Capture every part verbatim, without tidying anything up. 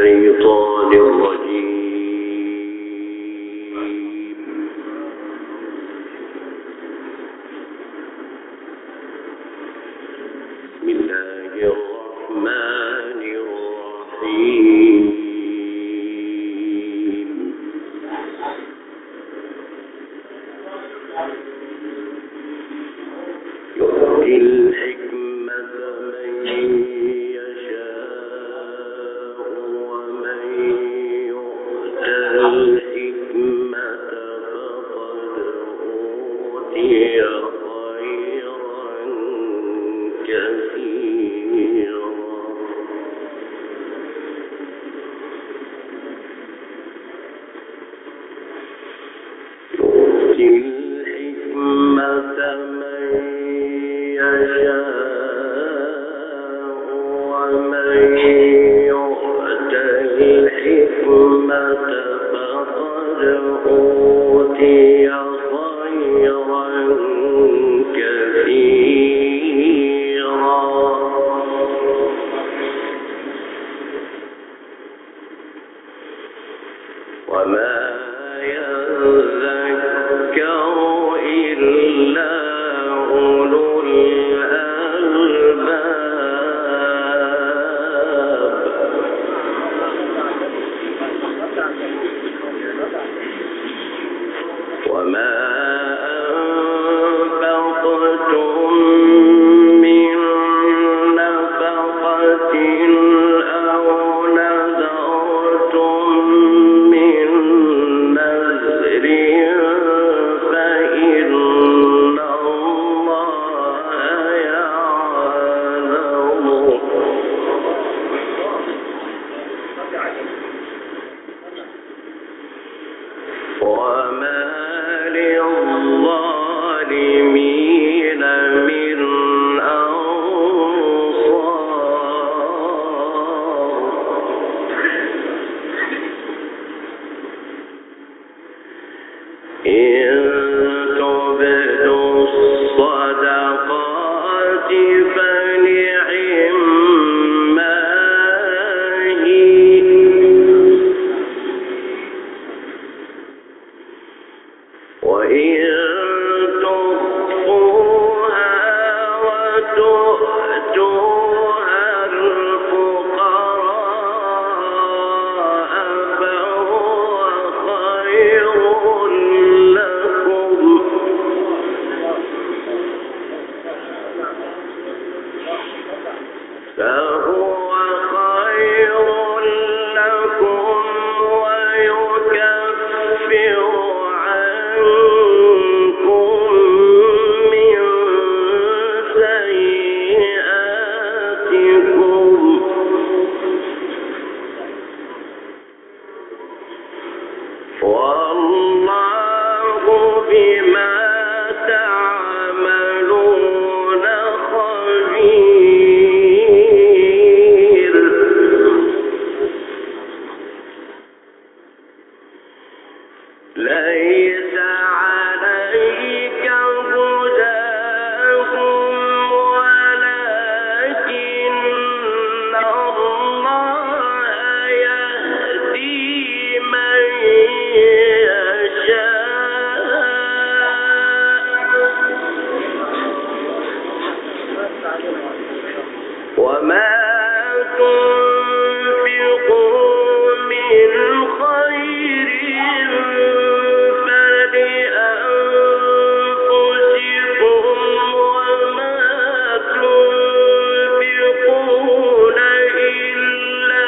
الشيطان الرجيم. بسم الله الرحمن الرحيم. يؤتي الحكمة من يشاء ومن يؤت الحكمة فقد أوتي خيرا كثيرا. يؤتي الحكمة من يشاء ومن يؤت الحكمة فقد أوتي خيرا كثيرا. وما يذكر إلا أولو الألباب. وما أنفقتم من نفقة أو نذرتم من نذر فإن الله يعلمه. وما للظالمين من أنصار. إن تبدوا الصدقات فنعما هي، وإن تخفوها وتؤتوها الفقراء فهو خير لكم. فهو خير لكم ويكفر عنكم من سيئاتكم. والله بما تعملون خبير. ليس عليك هداهم ولكن الله يهدي من يشاء. وما تنفقوا من خير فلأنفسكم وما تنفقون إلا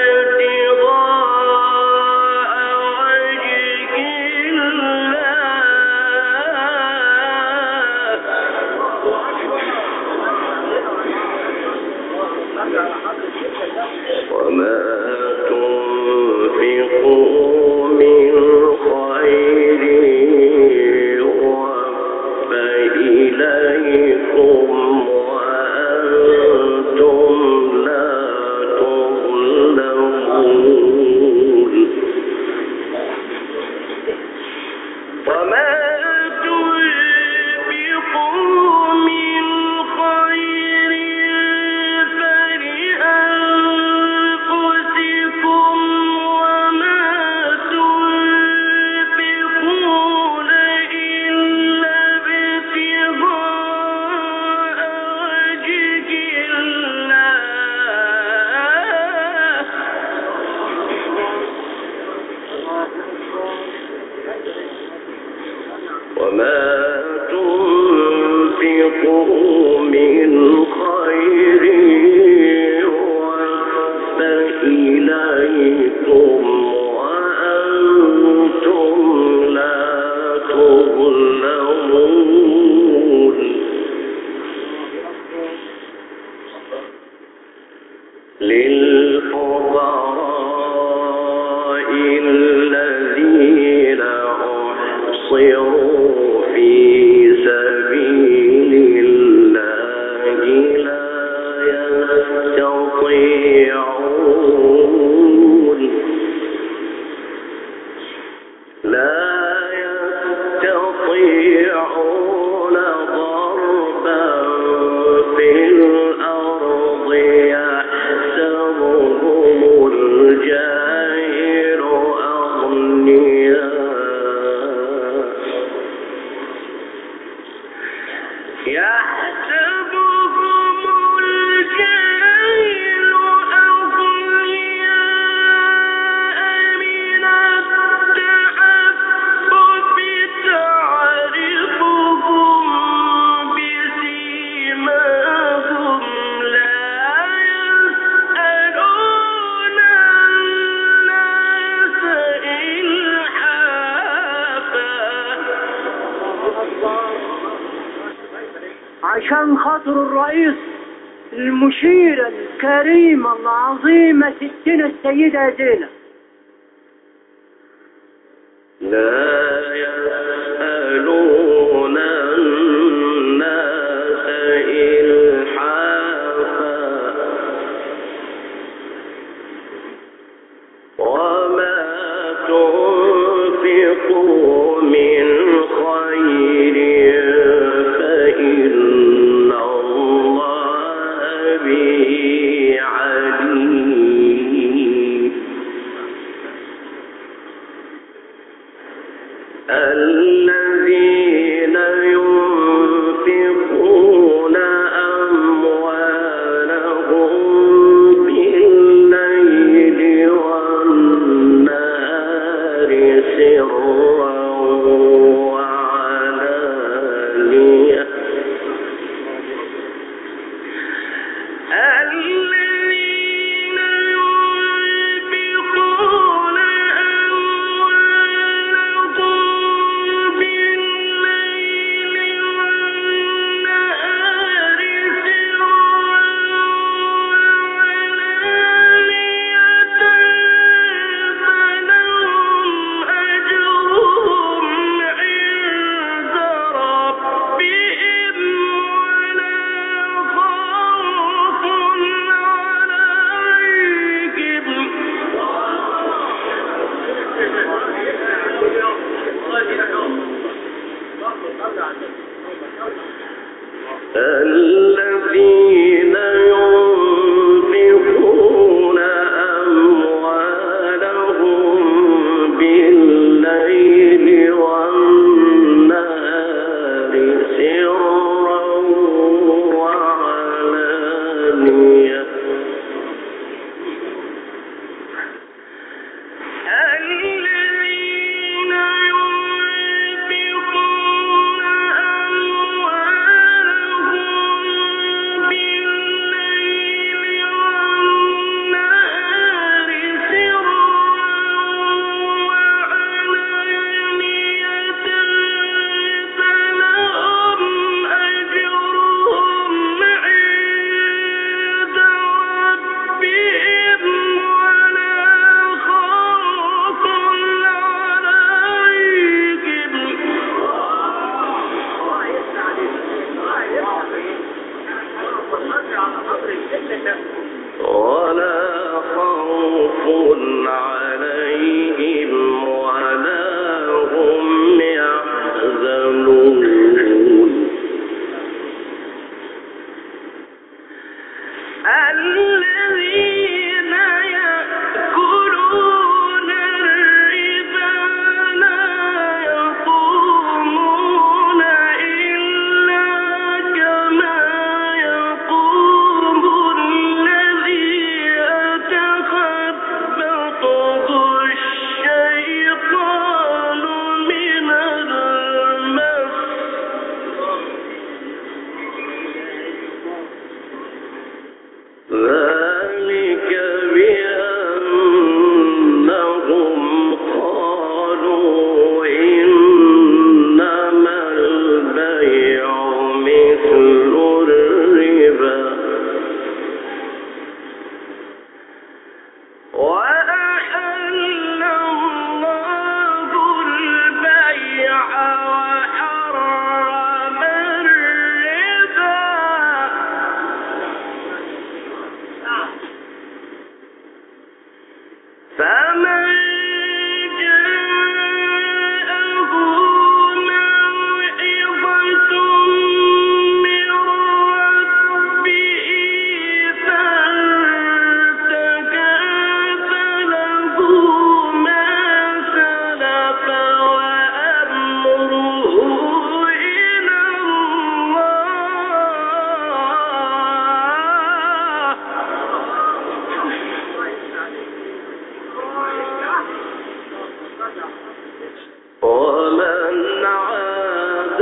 ابتغاء وجه الله. وما تنفقوا من خير يوفى إليكم وأنتم لا تظلمون. وما تنفقوا من خير فلأنفسكم إليكم وأنتم لا تظلمون للفقراء الذين أحصروا في سبيل الله لا يستطيعون لا يستطيعون ضربا في الأرض يحسبهم الجاهل أغنياء يحسبهم الجاهل أغنياء من التعفف تعرفهم بسيماهم لا يسألون الناس إلحافا. عشان خاطر الرئيس المشيرة الكريمة العظيمة ستنا السيدة زينب لا يسألون الناس إلحافا وما تنفقوا من خير فإن الله به عليم. الذين ينفقون أموالهم بالليل والنهار سرا فمن جاءه موعظة من ربه فانتهى فله ما سلف وأمره إلى الله ومن عاد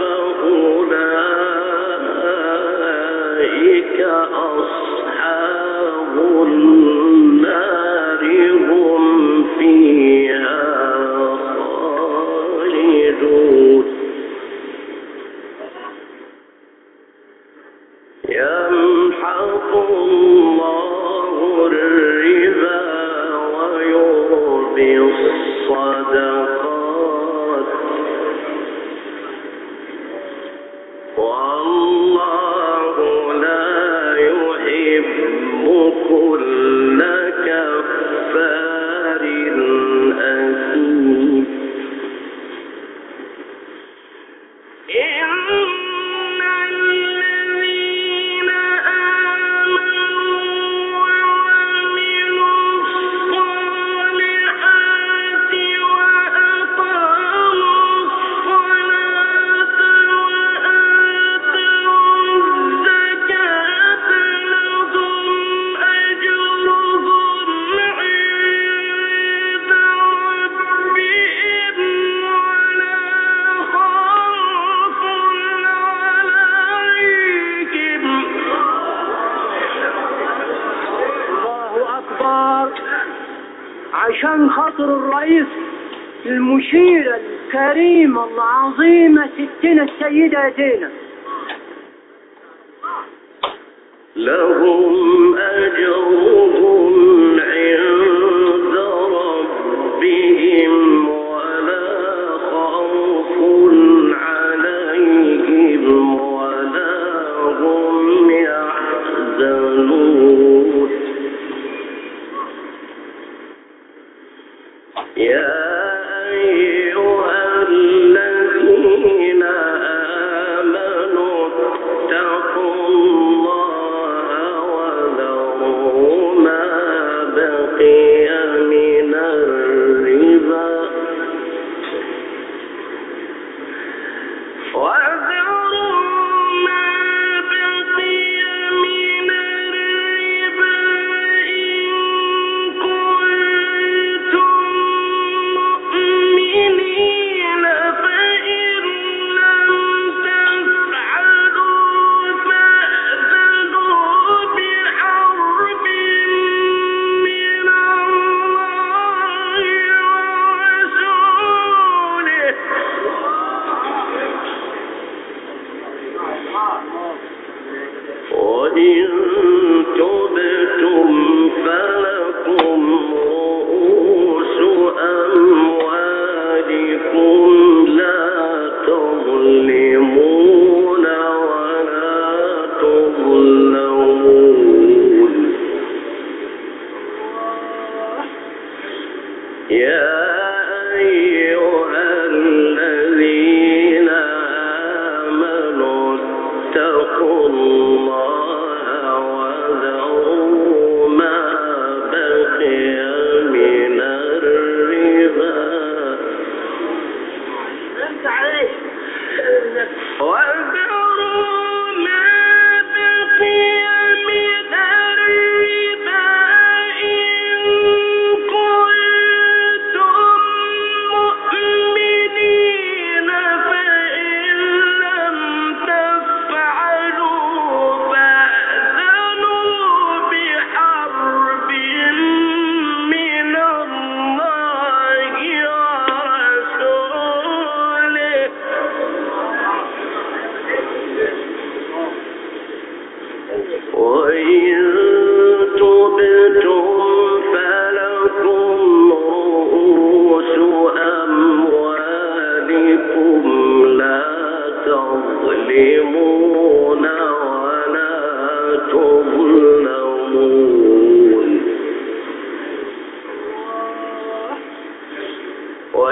فأولئك أصحاب النار هم فيها خالدون يمحق الله الربا ويربي الصدقات والله لا يحب كل كفار أثيم إن الذين آمنوا وعملوا الصالحات وأقاموا الصلاة وآتوا الزكاة لهم أجرهم عند ربهم ولا خوف عليهم. الله أكبر. عشان خاطر الرئيس المشيرة الكريمة العظيمة ستنا السيدة زينب لهم أجرهم عند ربهم ولا خوف عليهم ولا هم يحزنون. يا أيها الذين آمنوا اتقوا الله وذروا ما بقي من الربا وذروا ما بقي من الربا إن كنتم مؤمنين فإن لم تفعلوا فأذنوا بحرب من الله ورسوله. وإن تبتم فلكم رؤوس أموالكم لا تظلمون ولا تظلمون. يا أيها الذين آمنوا اتقوا الله وذروا ما بقي من الربا وذروا ما بقي من الربا إن كنتم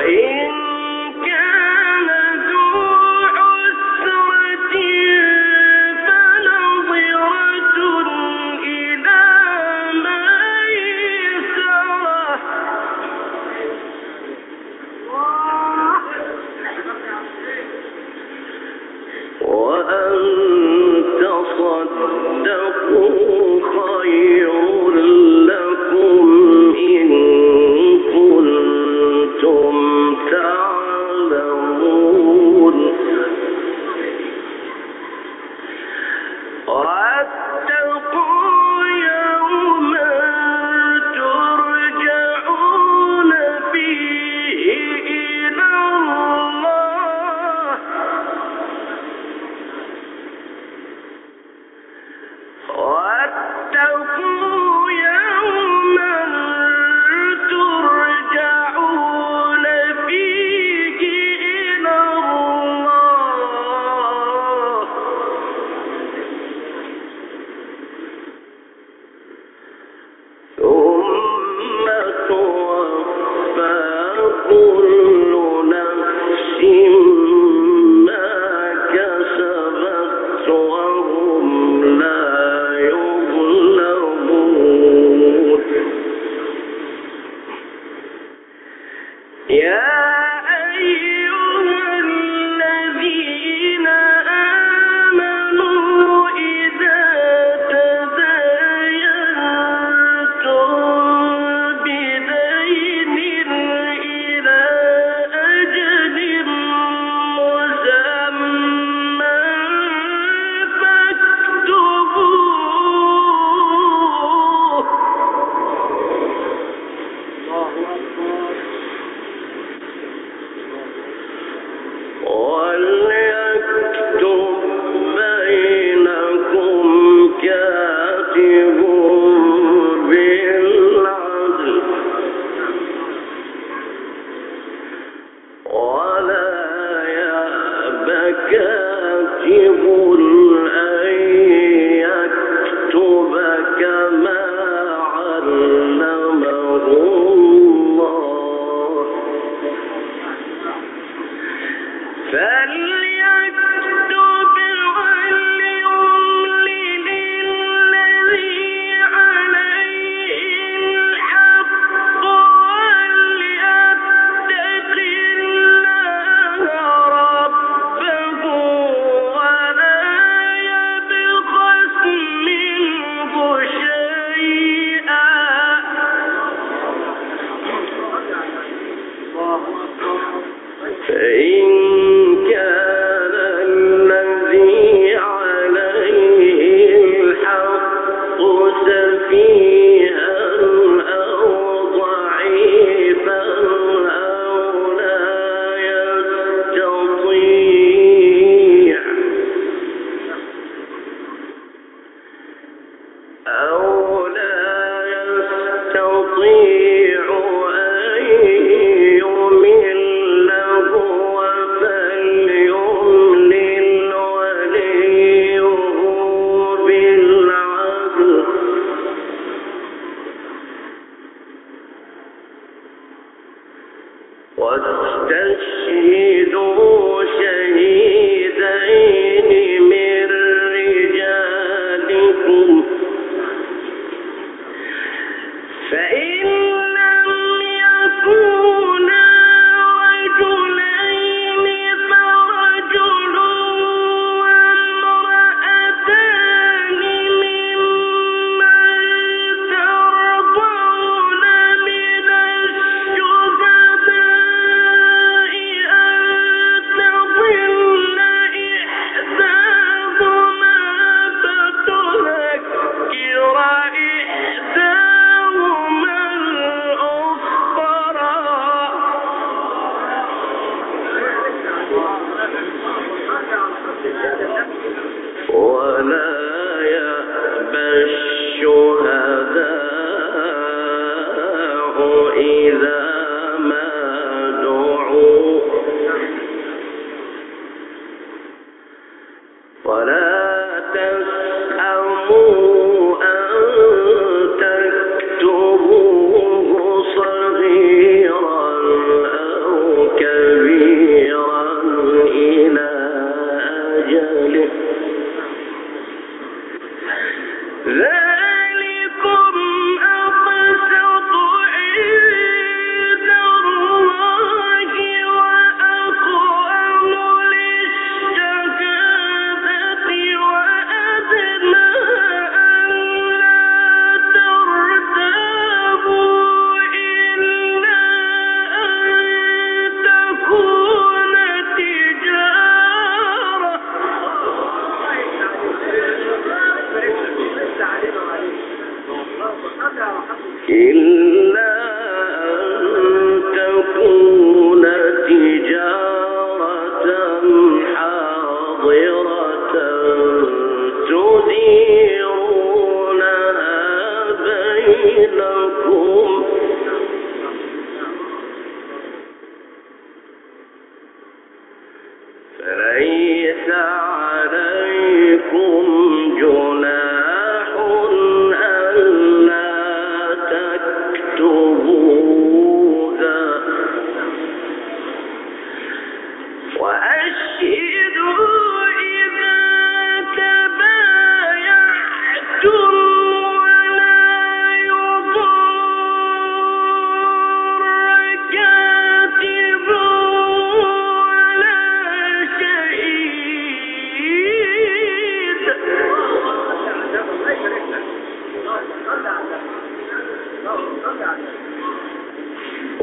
أو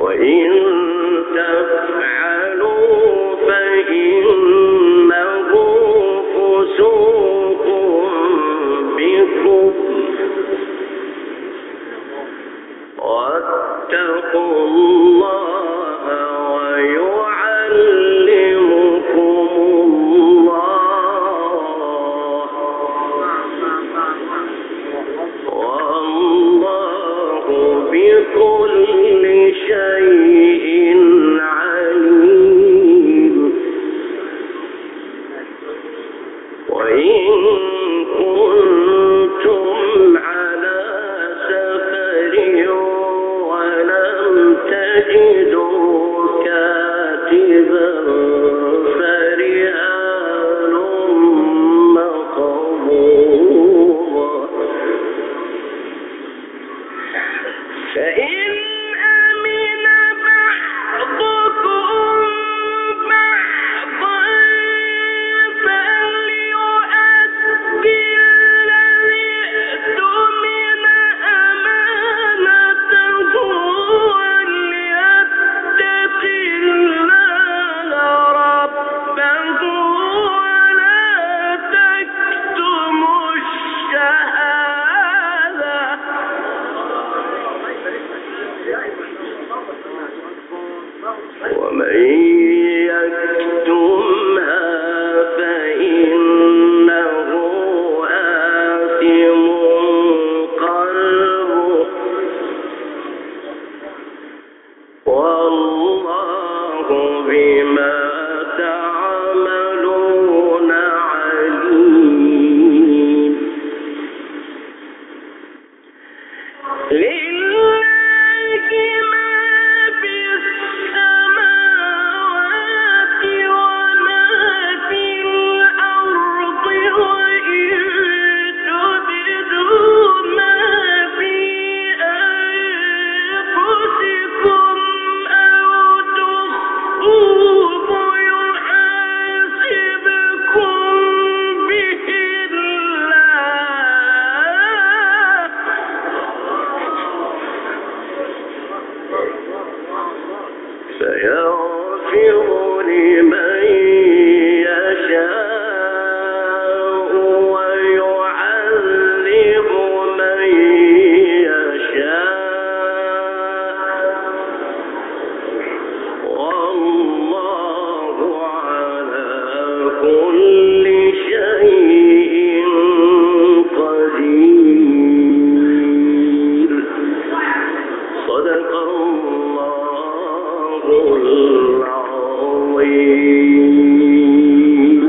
وإن تفعلوا فإنه فسوق بكم واتقوا الله ويعلمكم الله والله بكل شيء عليم. وإن كنتم على سفر ولم تجدوا كاتبا فرهان مقبوضا فإن أمن بعضكم بعضا فليؤدي الذي اؤتمن أمانته وليتق الله ربه ولا تكتموا الشهادة ومن يكتمها فإنه آثم قلبه والله بما تعملون عليم. لله ما في السماوات وما في الأرض وإن تبدوا ما في أنفسكم أو تخفوه يحاسبكم به الله فيغفر لمن يشاء ويعذب من يشاء والله على كل شيء قدير. صدق الله العظيم.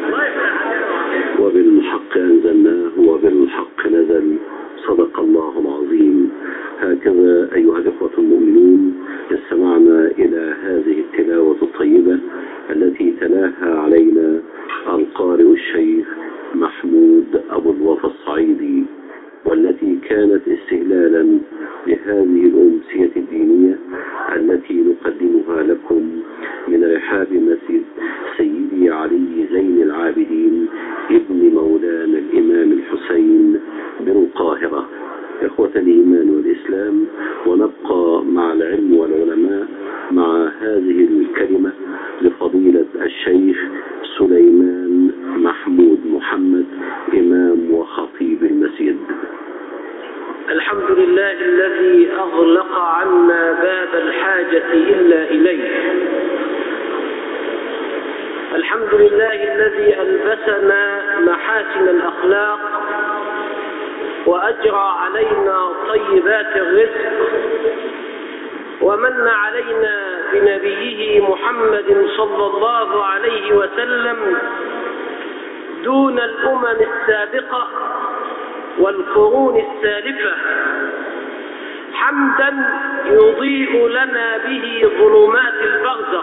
وبالحق أنزلناه وبالحق نزل. صدق الله العظيم. هكذا أيها الإخوة المؤمنون استمعنا إلى هذه التلاوة الطيبة التي تلاها علينا القارئ الشيخ محمود أبو الوفا الصعيدي، والتي كانت استهلالا لهذه الأمسية الدينية التي نقدمها لكم من رحاب مسجد سيدي علي زين العابدين ابن مولانا الإمام الحسين بالقاهرة. إخوة الإيمان والإسلام، ونبقى مع العلم والعلماء مع هذه الكلمة لفضيلة الشيخ سليمان محمود محمد إمام وخطيب المسجد. الحمد لله الذي أغلق عنا باب الحاجة إلا إليه. الحمد لله الذي ألبسنا محاسن الأخلاق وأجرى علينا طيبات الرزق ومن علينا بنبيه محمد صلى الله عليه وسلم دون الأمم السابقة والقرون السالفة، حمدا يضيء لنا به ظلمات البرزخ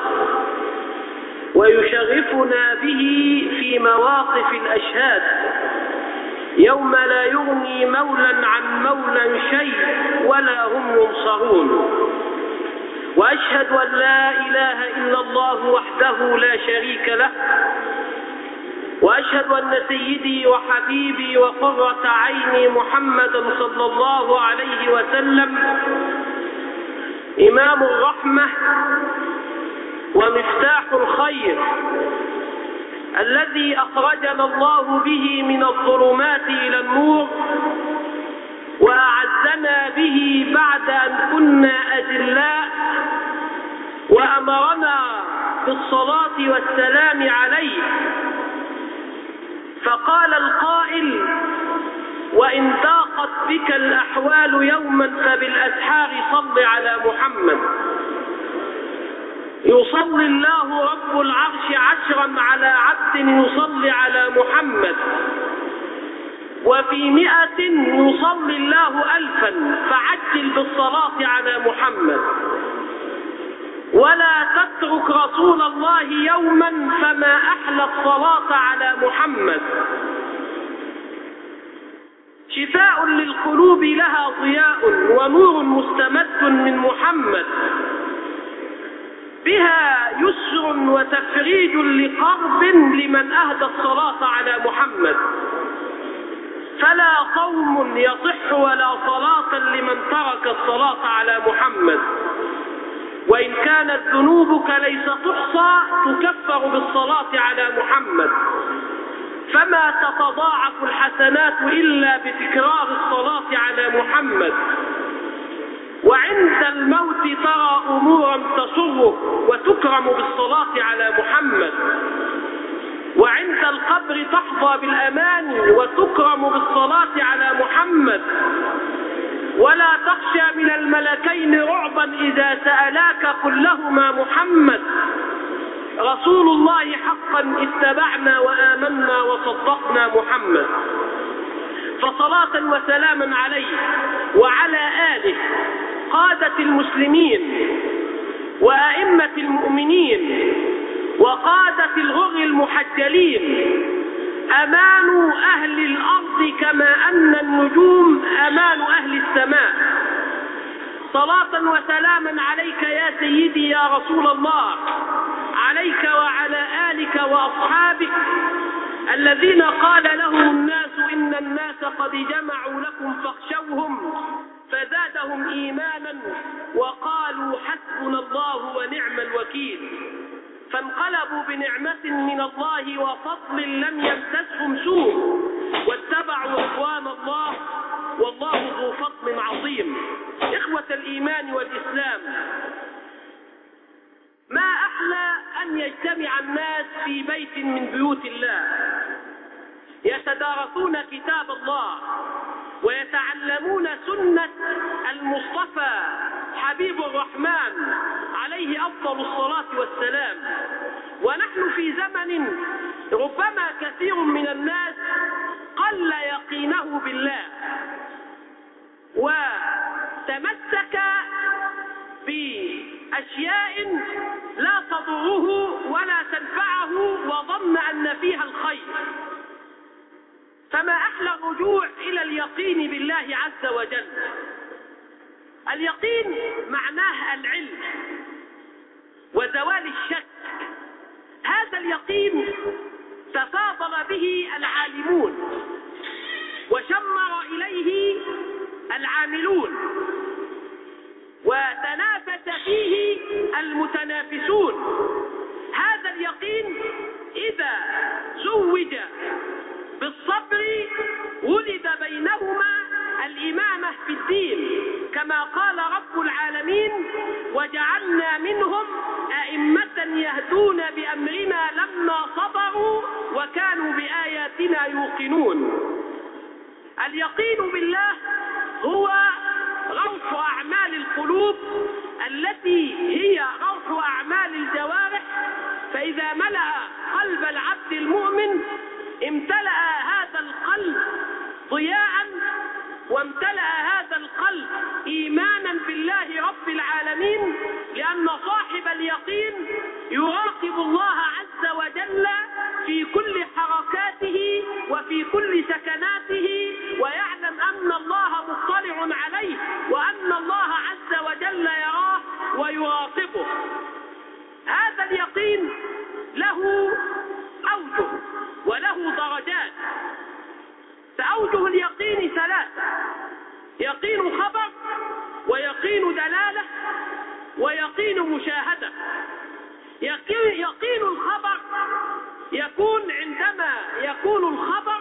ويشرفنا به في مواقف الأشهاد يوم لا يغني مولا عن مولا شيء ولا هم ينصرون. وأشهد أن لا إله إلا الله وحده لا شريك له، وأشهد أن سيدي وحبيبي وقرة عيني محمدا صلى الله عليه وسلم إمام الرحمة ومفتاح الخير، الذي أخرجنا الله به من الظلمات إلى النور، وأعزنا به بعد أن كنا أذلاء، وأمرنا بالصلاة والسلام عليه. فقال القائل: وإن ضاقت بك الأحوال يوما فبالأسحار صل على محمد. يصلي الله رب العرش عشرا على عبد يصلي على محمد، وفي مئة يصلي الله ألفا، فعجل بالصلاة على محمد. ولا تترك رسول الله يوما فما أحلى الصلاة على محمد. شفاء للقلوب لها ضياء ونور مستمد من محمد، بها يسر وتفريج لقرب لمن أهدى الصلاة على محمد. فلا صوم يصح ولا صلاة لمن ترك الصلاة على محمد. وإن كانت ذنوبك ليس تحصى تكفر بالصلاة على محمد، فما تتضاعف الحسنات إلا بتكرار الصلاة على محمد. وعند الموت ترى أمورا تسرك وتكرم بالصلاة على محمد. وعند القبر تحظى بالأمان وتكرم بالصلاة على محمد. ولا تخشى من الملكين رعبا إذا سألاك كلهما محمد. رسول الله حقا اتبعنا وآمنا وصدقنا محمد. فصلاة وسلاما عليه وعلى آله قادة المسلمين وأئمة المؤمنين وقادة الغر المحجلين، أمان أهل الأرض كما أن النجوم أمان أهل السماء. صلاة وسلاما عليك يا سيدي يا رسول الله، عليك وعلى آلك وأصحابك الذين قال لهم الناس إن الناس قد جمعوا لكم فاخشوهم فزادهم إيمانا وقالوا حسبنا الله ونعم الوكيل. فانقلبوا بنعمة من الله وفضل لم يمسسهم سوء واتبعوا رضوان الله والله ذو فضل عظيم. إخوة الإيمان والإسلام، ما أحلى أن يجتمع الناس في بيت من بيوت الله يتدارسون كتاب الله ويتعلمون سنة المصطفى حبيب الرحمن عليه أفضل الصلاة والسلام. ونحن في زمن ربما كثير من الناس قل يقينه بالله وتمسك بأشياء لا تضره ولا تنفعه وظن أن فيها الخير. فما أحلى الرجوع إلى اليقين بالله عز وجل. اليقين معناه العلم وزوال الشك. هذا اليقين تفاضل به العالمون وشمر إليه العاملون وتنافس فيه المتنافسون. هذا اليقين إذا زوج بالصبر ولد بينهما الإمامة في الدين، كما قال رب العالمين: وجعلنا منهم أئمة يهدون بأمرنا لما صبروا وكانوا بآياتنا يوقنون. اليقين بالله هو روح أعمال القلوب التي هي روح أعمال الجوارح، فإذا ملأ قلب العبد المؤمن امتلأ هذا القلب ضياء وامتلأ هذا القلب إيمانا بالله رب العالمين، لأن صاحب اليقين يراقب الله عز وجل في كل حركاته وفي كل سكناته، ويعلم أن الله مطلع عليه وأن الله عز وجل يراه ويراقبه. هذا اليقين له أوجه وله درجات. فأوجه اليقين ثلاثة: يقين خبر، ويقين دلالة، يقين مشاهدة. يقين الخبر يكون عندما يكون الخبر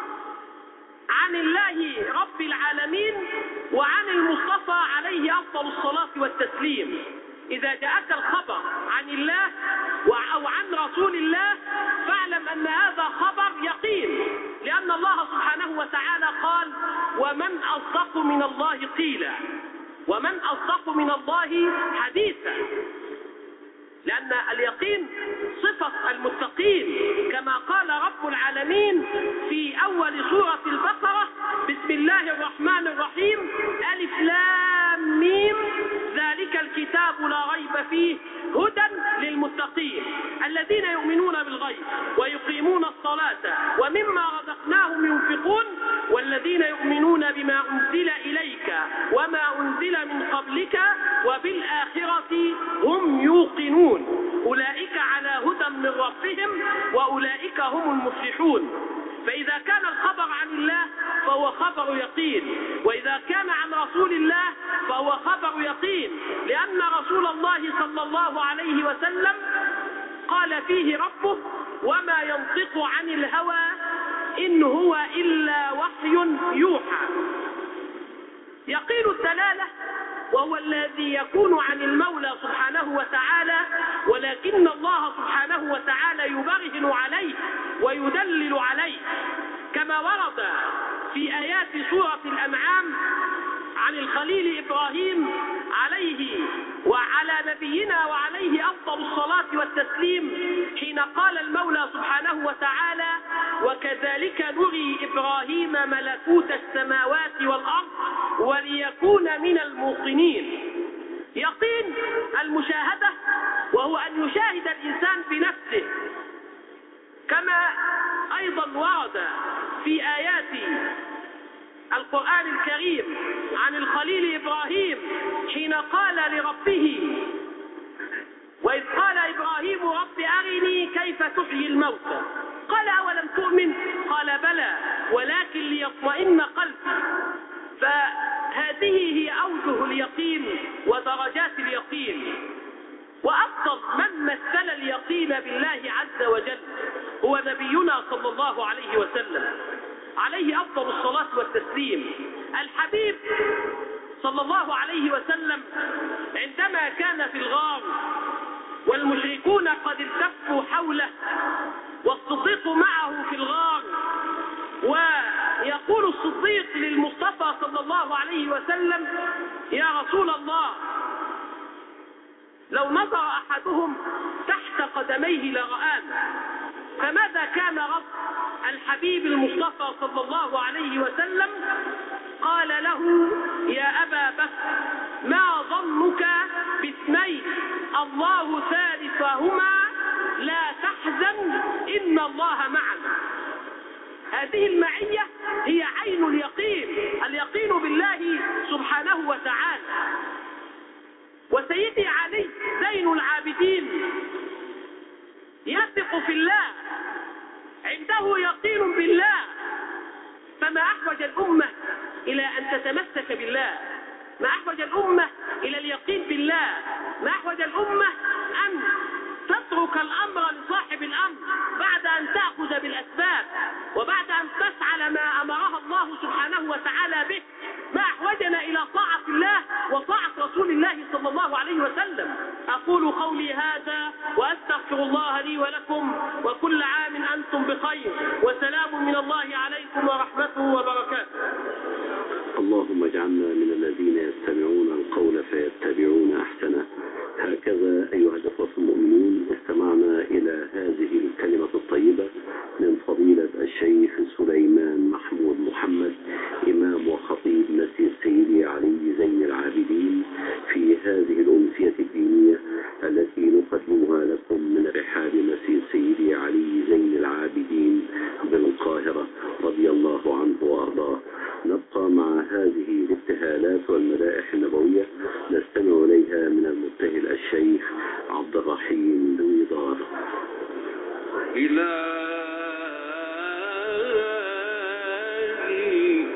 عن الله رب العالمين وعن المصطفى عليه أفضل الصلاة والتسليم. إذا جاءك الخبر عن الله أو عن رسول الله فاعلم أن هذا خبر يقين، لأن الله سبحانه وتعالى قال: ومن أصدق من الله قيلا، ومن أصدق من الله حديثا. لأن اليقين صفة المتقين، كما قال رب العالمين في أول سورة البقرة: بسم الله الرحمن الرحيم، ألف لام ميم، ذلك الكتاب لا ريب فيه هدى للمتقين الذين يؤمنون بالغيب ويقيمون الصلاة ومما رزقناهم ينفقون والذين يؤمنون بما أنزل إليك وما أنزل من قبلك وبالآخرة هم يوقنون أولئك على هدى من ربهم وأولئك هم المفلحون. فإذا كان الخبر عن الله فهو خبر يقين، وإذا كان عن رسول الله فهو خبر يقين، لأن رسول الله صلى الله عليه وسلم قال فيه ربه: وما ينطق عن الهوى إن هو إلا وحي يوحى. يقين الدلالة وهو الذي يكون عن المولى سبحانه وتعالى، ولكن الله سبحانه وتعالى يبرهن عليه ويدلل عليه، كما ورد في آيات سورة الأنعام عن الخليل إبراهيم عليه وعلى نبينا وعليه أفضل الصلاة والتسليم، حين قال المولى سبحانه وتعالى: وكذلك نري إبراهيم ملكوت السماوات والأرض وليكون من الموقنين. يقين المشاهدة وهو أن يشاهد الإنسان بنفسه، كما أيضا ورد في آيات القرآن الكريم عن الخليل إبراهيم حين قال لربه: وإذ قال إبراهيم رب أرني كيف تحيي الموتى، قال أولم تؤمن؟ قال بلى ولكن ليطمئن قلبي. فهذه هي أوجه اليقين ودرجات اليقين. وأفضل من مثل اليقين بالله عز وجل هو نبينا صلى الله عليه وسلم عليه أفضل الصلاة والتسليم. الحبيب صلى الله عليه وسلم عندما كان في الغار والمشركون قد التفوا حوله والصديق معه في الغار، ويقول الصديق للمصطفى صلى الله عليه وسلم: يا رسول الله، لو نظر أحدهم تحت قدميه لرآنا. فماذا كان رب الحبيب المصطفى صلى الله عليه وسلم؟ قال له: يا أبا بكر، ما ظنك باثنين الله ثالثهما لا تحزن إن الله معنا. هذه المعية هي عين اليقين، اليقين بالله سبحانه وتعالى. وسيدي علي زين العابدين يثق في الله، عنده يقين بالله، فما أحوج الأمة إلى أن تتمسك بالله، ما أحوج الأمة إلى اليقين بالله، ما أحوج الأمة أن تترك الأمر لصاحب الأمر بعد أن تأخذ بالأسباب وبعد أن تفعل ما أمرها الله سبحانه وتعالى به. ما أحوجنا إلى طاعة الله وطاعة رسول الله صلى الله عليه وسلم. أقول قولي هذا وأستغفر الله لي ولكم، وكل عام أنتم بخير، وسلام من الله عليكم ورحمته وبركاته. اللهم اجعلنا من الذين يستمعون القول فيتبعون أحسنه. هكذا أيها الأخوة المؤمنون استمعنا إلى هذه الكلمة الطيبة من فضيلة الشيخ سليمان محمود محمد، إمام وخطيب مسجد سيدي علي زين العابدين، في هذه الأمسية الدينية التي نقدمها لكم من رحاب مسجد سيدي علي زين العابدين بالقاهرة رضي الله عنه وأرضاه. نبقى مع هذه الابتهالات والمدائح النبوية نستمع إليها من المبتهل الشيخ عبد الرحيم دويدار. إلهي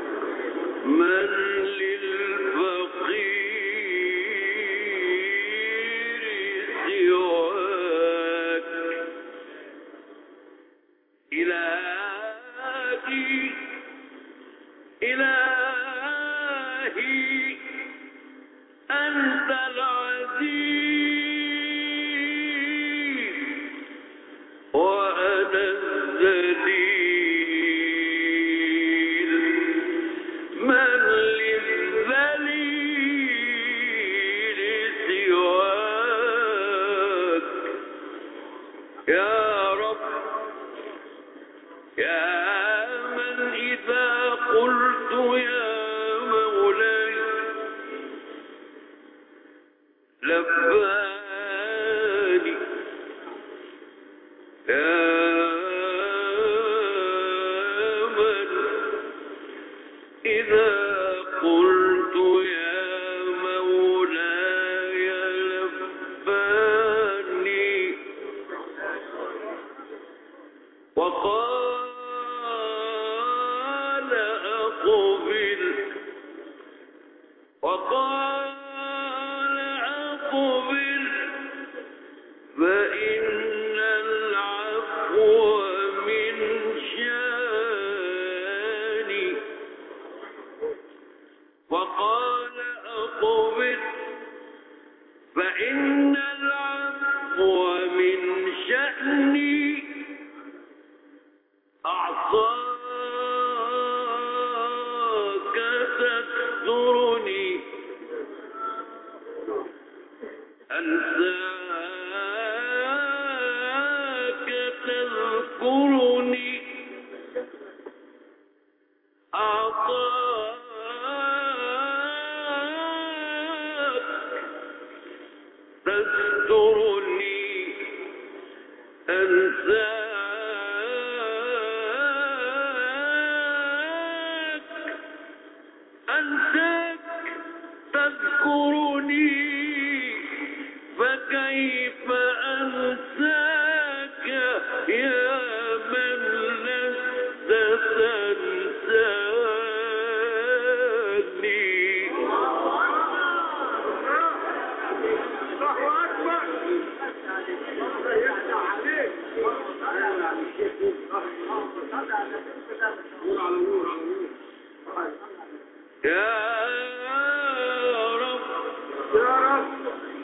من للفقير لباني يا من إذا قلت يا مولاي لباني وقال أقبل وقال أقبل فإن العفو من شاني وقال أقبل فإن العفو من شأني أعطاك تسترني أنساك تذكرني أعطاك تسترني أنساك أنساك تذكرني فكيف أنساك يا من لست تنساني يا رب يا رب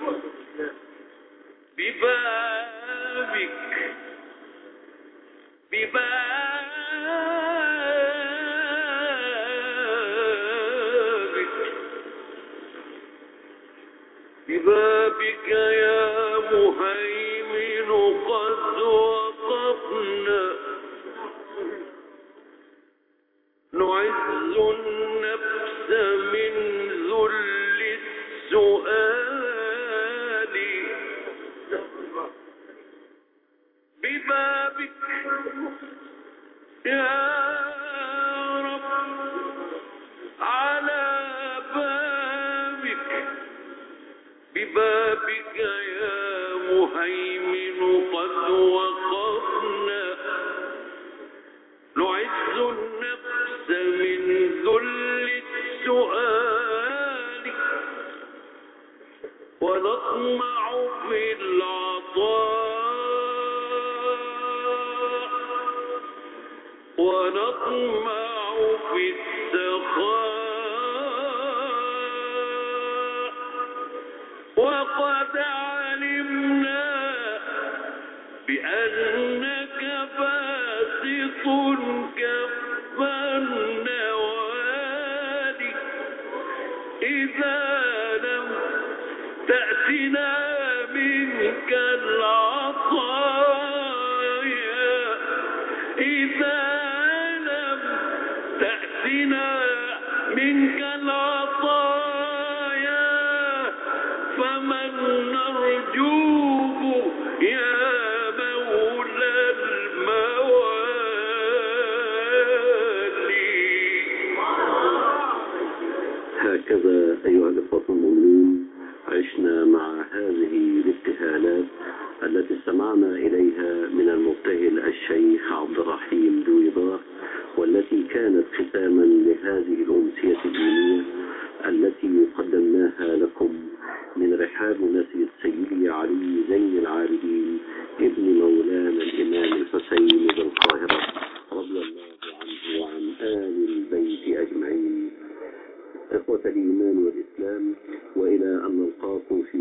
ببابك ببابك ببابك يا مهيمن قد وقفنا نعز النفس من ذل السؤال ببابك يا رب على بابك ببابك يا مهيمن قد وقفنا نعز النفس من ذل السؤال ونطمع في العطاء ونطمع في السخاء وقد علمنا بأنك باسط كف النوال إذا لم تأتنا منك العطايا إذا لم تأتنا منك العطايا فمن نرجوه يا مولى الموالي. هكذا أيها الإخوة المؤمنون عشنا مع هذه الابتهالات التي استمعنا إليها من المبتهل الشيخ عبد الرحيم دويضة، والتي كانت ختاما لهذه الأمسية الدينية التي قدمناها لكم من رحاب مسجد سيدي علي زين العابدين ابن مولانا الإمام الحسين بالقاهرة رضي الله عنه وعن آل البيت أجمعين. إخوة الإيمان والإسلام، وإلى أن نلقاكم في